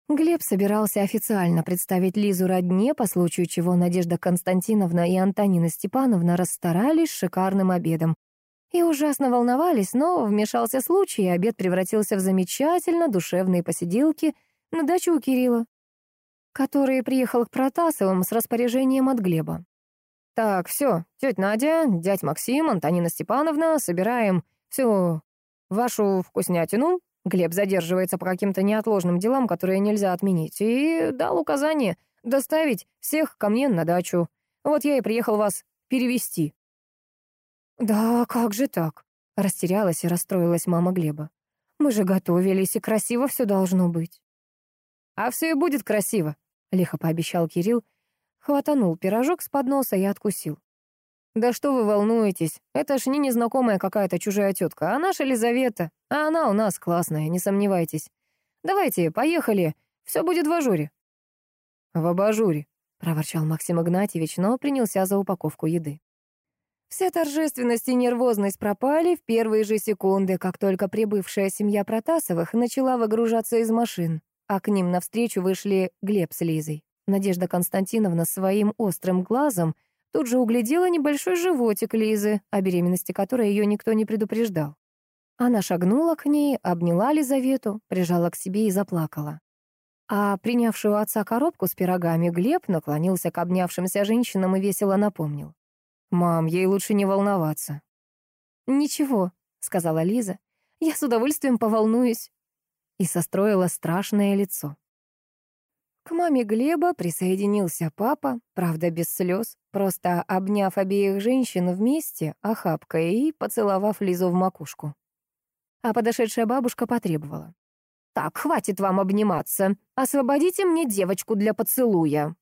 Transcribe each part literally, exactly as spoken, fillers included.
Глеб собирался официально представить Лизу родне, по случаю чего Надежда Константиновна и Антонина Степановна расстарались с шикарным обедом. И ужасно волновались, но вмешался случай, и обед превратился в замечательно душевные посиделки на даче у Кирилла, который приехал к Протасовым с распоряжением от Глеба. «Так, все, тетя Надя, дядь Максим, Антонина Степановна, собираем всю вашу вкуснятину». Глеб задерживается по каким-то неотложным делам, которые нельзя отменить, и дал указание доставить всех ко мне на дачу. Вот я и приехал вас перевести. «Да как же так?» — растерялась и расстроилась мама Глеба. «Мы же готовились, и красиво все должно быть». «А все и будет красиво», — лихо пообещал Кирилл, хватанул пирожок с подноса и откусил. «Да что вы волнуетесь? Это ж не незнакомая какая-то чужая тетка, а наша Лизавета. А она у нас классная, не сомневайтесь. Давайте, поехали, все будет в ажуре». «В абажуре», — проворчал Максим Игнатьевич, но принялся за упаковку еды. Вся торжественность и нервозность пропали в первые же секунды, как только прибывшая семья Протасовых начала выгружаться из машин, а к ним навстречу вышли Глеб с Лизой. Надежда Константиновна своим острым глазом тут же углядела небольшой животик Лизы, о беременности которой ее никто не предупреждал. Она шагнула к ней, обняла Лизавету, прижала к себе и заплакала. А принявшую отца коробку с пирогами Глеб наклонился к обнявшимся женщинам и весело напомнил: «Мам, ей лучше не волноваться». «Ничего», — сказала Лиза, — «я с удовольствием поволнуюсь». И состроила страшное лицо. К маме Глеба присоединился папа, правда, без слез, просто обняв обеих женщин вместе охапкой и поцеловав Лизу в макушку. А подошедшая бабушка потребовала: «Так, хватит вам обниматься. Освободите мне девочку для поцелуя».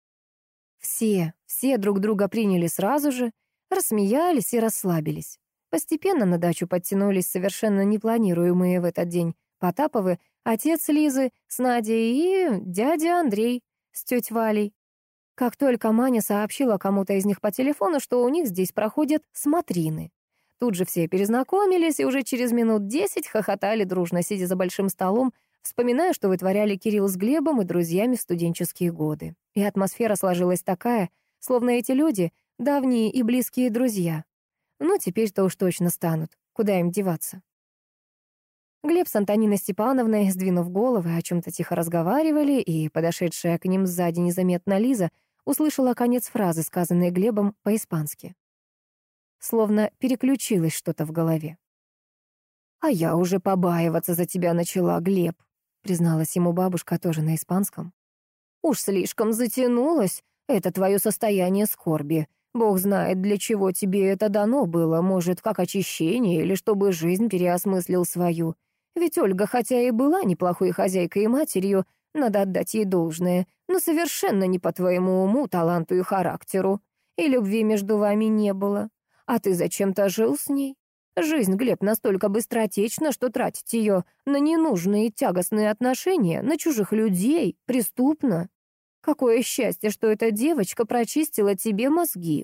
Все, все друг друга приняли сразу же, рассмеялись и расслабились. Постепенно на дачу подтянулись совершенно непланируемые в этот день Потаповы, отец Лизы с Надей и дядя Андрей с тетей Валей. Как только Маня сообщила кому-то из них по телефону, что у них здесь проходят смотрины. Тут же все перезнакомились и уже через минут десять хохотали дружно, сидя за большим столом, вспоминая, что вытворяли Кирилл с Глебом и друзьями в студенческие годы. И атмосфера сложилась такая, словно эти люди — давние и близкие друзья. Ну, теперь-то уж точно станут. Куда им деваться? Глеб с Антониной Степановной, сдвинув головы, о чем-то тихо разговаривали, и подошедшая к ним сзади незаметно Лиза услышала конец фразы, сказанной Глебом по-испански. Словно переключилось что-то в голове. «А я уже побаиваться за тебя начала, Глеб», — призналась ему бабушка тоже на испанском. «Уж слишком затянулось это твое состояние скорби. Бог знает, для чего тебе это дано было, может, как очищение или чтобы жизнь переосмыслил свою. Ведь Ольга, хотя и была неплохой хозяйкой и матерью, надо отдать ей должное, но совершенно не по твоему уму, таланту и характеру. И любви между вами не было. А ты зачем-то жил с ней? Жизнь, Глеб, настолько быстротечна, что тратить ее на ненужные тягостные отношения, на чужих людей, преступно. Какое счастье, что эта девочка прочистила тебе мозги».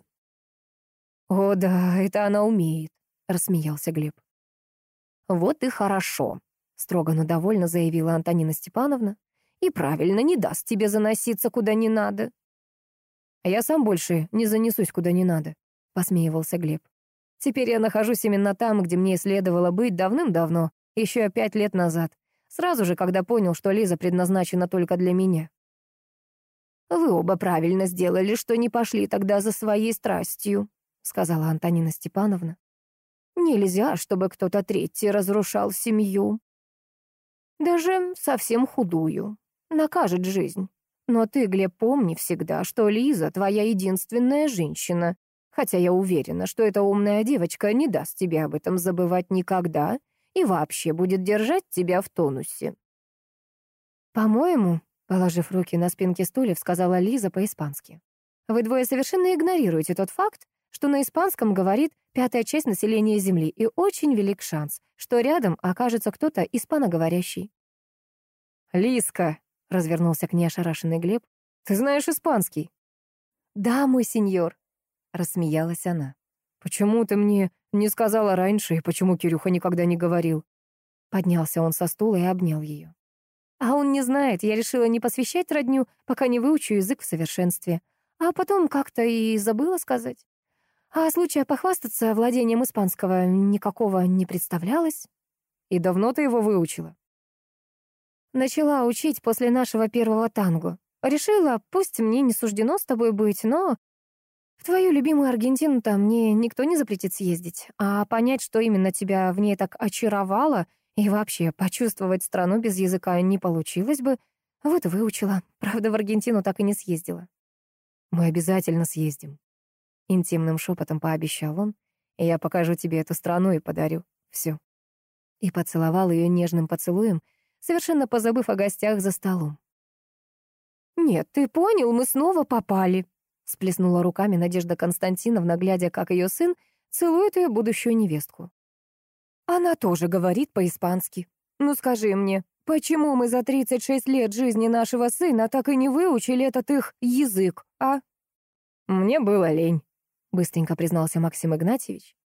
«О да, это она умеет», — рассмеялся Глеб. «Вот и хорошо», — строго, но довольно заявила Антонина Степановна. «И правильно, не даст тебе заноситься куда не надо». «А я сам больше не занесусь куда не надо», — посмеивался Глеб. «Теперь я нахожусь именно там, где мне следовало быть давным-давно, еще пять лет назад, сразу же, когда понял, что Лиза предназначена только для меня». «Вы оба правильно сделали, что не пошли тогда за своей страстью», — сказала Антонина Степановна. «Нельзя, чтобы кто-то третий разрушал семью. Даже совсем худую. Накажет жизнь. Но ты, Глеб, помни всегда, что Лиза — твоя единственная женщина. Хотя я уверена, что эта умная девочка не даст тебе об этом забывать никогда и вообще будет держать тебя в тонусе». «По-моему», — положив руки на спинки стульев, сказала Лиза по-испански, «вы двое совершенно игнорируете тот факт, что на испанском говорит пятая часть населения Земли, и очень велик шанс, что рядом окажется кто-то испаноговорящий». «Лизка», — развернулся к ней ошарашенный Глеб, «ты знаешь испанский?» «Да, мой сеньор», — рассмеялась она. «Почему ты мне не сказала раньше, и почему Кирюха никогда не говорил?» Поднялся он со стула и обнял ее. А он не знает, я решила не посвящать родню, пока не выучу язык в совершенстве. А потом как-то и забыла сказать. А случая похвастаться владением испанского никакого не представлялось. И давно ты его выучила? Начала учить после нашего первого танго. Решила, пусть мне не суждено с тобой быть, но в твою любимую Аргентину-то мне никто не запретит съездить. А понять, что именно тебя в ней так очаровало, и вообще почувствовать страну без языка не получилось бы, вот и выучила. Правда, в Аргентину так и не съездила. Мы обязательно съездим. Интимным шепотом пообещал он, и я покажу тебе эту страну и подарю все. И поцеловал ее нежным поцелуем, совершенно позабыв о гостях за столом. «Нет, ты понял, мы снова попали», — сплеснула руками Надежда Константиновна, глядя, как ее сын целует ее будущую невестку. «Она тоже говорит по-испански. Ну скажи мне, почему мы за тридцать шесть лет жизни нашего сына так и не выучили этот их язык, а?» «Мне было лень», — быстренько признался Максим Игнатьевич.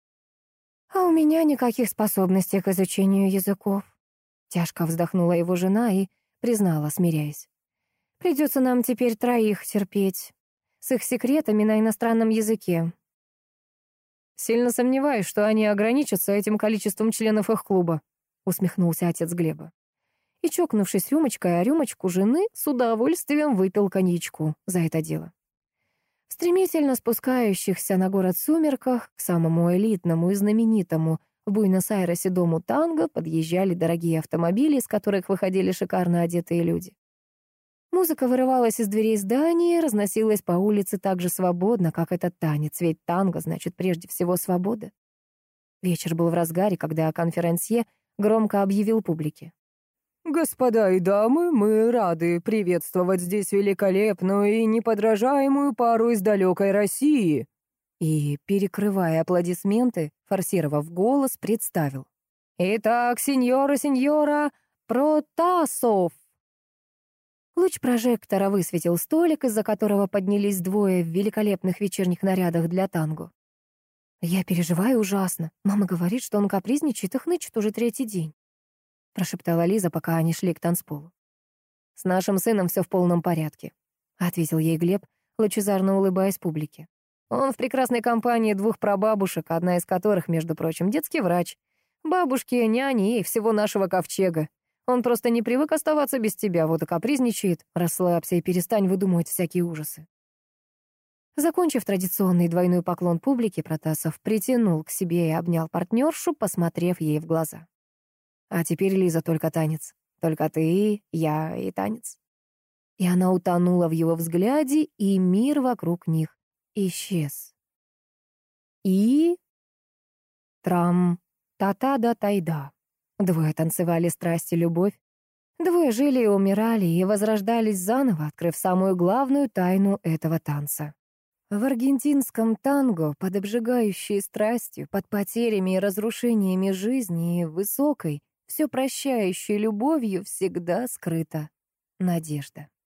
«А у меня никаких способностей к изучению языков», — тяжко вздохнула его жена и признала, смиряясь. «Придется нам теперь троих терпеть, с их секретами на иностранном языке». «Сильно сомневаюсь, что они ограничатся этим количеством членов их клуба», — усмехнулся отец Глеба. И, чокнувшись рюмочкой о рюмочку жены, с удовольствием выпил коньячку за это дело. В стремительно спускающихся на город сумерках к самому элитному и знаменитому в Буэнос-Айресе дому танго подъезжали дорогие автомобили, из которых выходили шикарно одетые люди. Музыка вырывалась из дверей здания, разносилась по улице так же свободно, как этот танец, ведь танго значит прежде всего свобода. Вечер был в разгаре, когда конферансье громко объявил публике. «Господа и дамы, мы рады приветствовать здесь великолепную и неподражаемую пару из далекой России». И, перекрывая аплодисменты, форсировав голос, представил. «Итак, сеньора, сеньора Протасов». Луч прожектора высветил столик, из-за которого поднялись двое в великолепных вечерних нарядах для танго. «Я переживаю ужасно. Мама говорит, что он капризничает и хнычет уже третий день», — прошептала Лиза, пока они шли к танцполу. «С нашим сыном все в полном порядке», — ответил ей Глеб, лучезарно улыбаясь публике. «Он в прекрасной компании двух прабабушек, одна из которых, между прочим, детский врач. Бабушки, няни и всего нашего ковчега. Он просто не привык оставаться без тебя, вот и капризничает. Расслабься и перестань выдумывать всякие ужасы». Закончив традиционный двойной поклон публике, Протасов притянул к себе и обнял партнершу, посмотрев ей в глаза. «А теперь, Лиза, только танец. Только ты, я и танец». И она утонула в его взгляде, и мир вокруг них исчез. И... Трам-та-та-да-тайда. Двое танцевали страсть и любовь. Двое жили и умирали, и возрождались заново, открыв самую главную тайну этого танца. В аргентинском танго, под обжигающей страстью, под потерями и разрушениями жизни и высокой, все прощающей любовью всегда скрыта надежда.